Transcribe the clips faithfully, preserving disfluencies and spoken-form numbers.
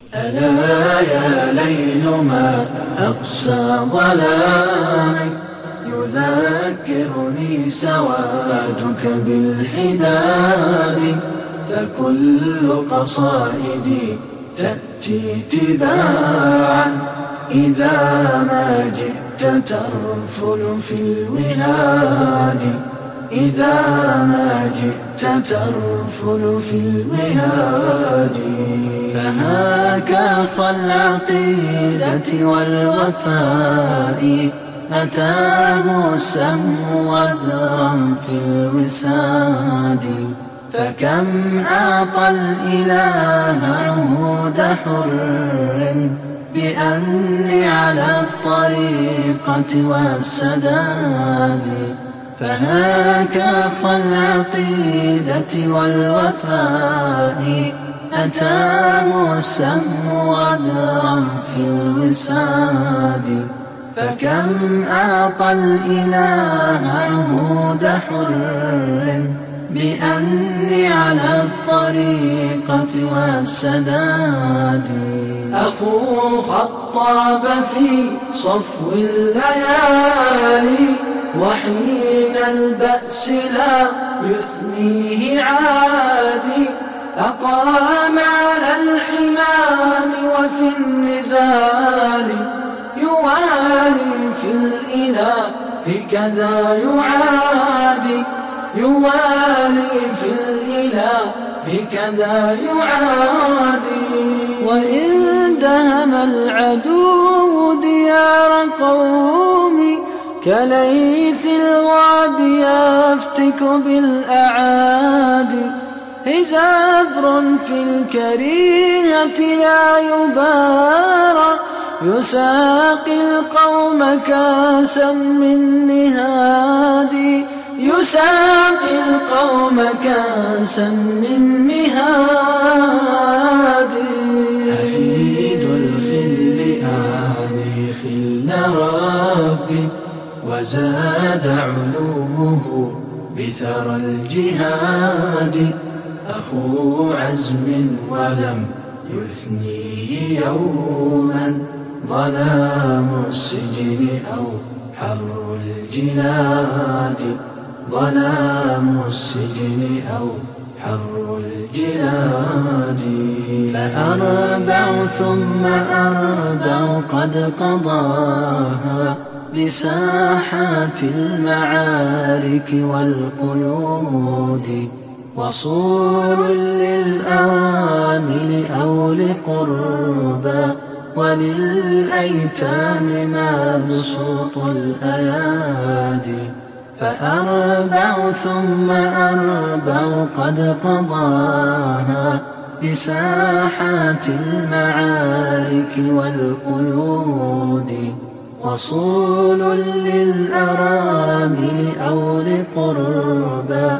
ألا يا ليل ما أقسى ظلامك، يذكرني سوادك بالحداد، فكل قصائدي تأتي تباعا إذا ما جئت ترفل في الوهاد، إذا ما جئت ترفل في الوهاد. فهاك أخا العقيدة والوفاء، أتاه السهم ودرا في الوساد، فكم أعطى الإله عهود حر بأني على الطريقة والسداد. فهاك أخا العقيدة والوفاء، أتاه السهم ودرا في الوساد، فكم أعطى الإله عهود حر بأني على الطريقة والسداد. أخو خطاب في صفو الليالي، وحين البأس لا يثنيه عادي، أقام على الحمام وفي النزال، يوالي في الإله كذا يعادي، يوالي في الإله كذا يعادي. وإن دهم العدو ديار قومي، كليث الغاب يفتك بالأعادي، زبر في الكريهة لا يبارى، يساقي القوم كاسا من مهادي، يساقي القوم كاسا من مهادي. حفيد الخل آني خل ربي، وزاد علومه بثرى الجهاد، أخو عزم ولم يثنيه يوما، ظلام السجن أو حر الجلاد، ظلام السجن أو حر الجلاد. فأربع ثم أربع قد قضاها بساحات المعارك والقيود، وصول للأرامل أو لقربى، وللأيتام مبسوط الأيادي. فأربع ثم أربع قد قضاها بساحات المعارك والقيود، وصول للأرامل أو لقربى،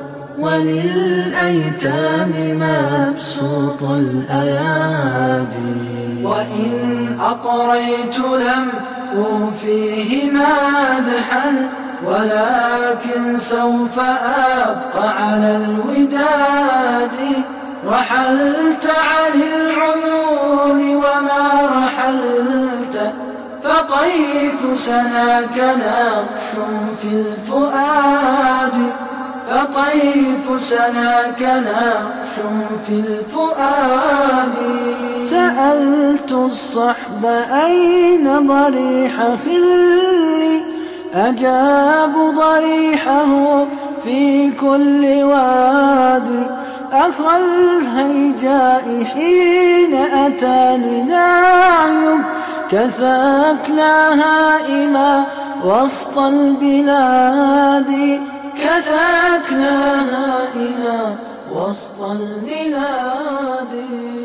وللأيتام مبسوط الأيادي. وإن أطريت لم أوفيه مادحا، ولكن سوف أبقى على الوداد. رحلت عن العيون وما رحلت، فطيف سناك نقش في الفؤاد، فطيف سناك نقش في الفؤاد. سألت الصحب أين ضريح خلي، أجابوا ضريحه في كل وادي. أخا الهيجاء حين أتاني نعيك، كثاك لا هائما وسط البلاد، كثاك لا هائما وسط البلاد.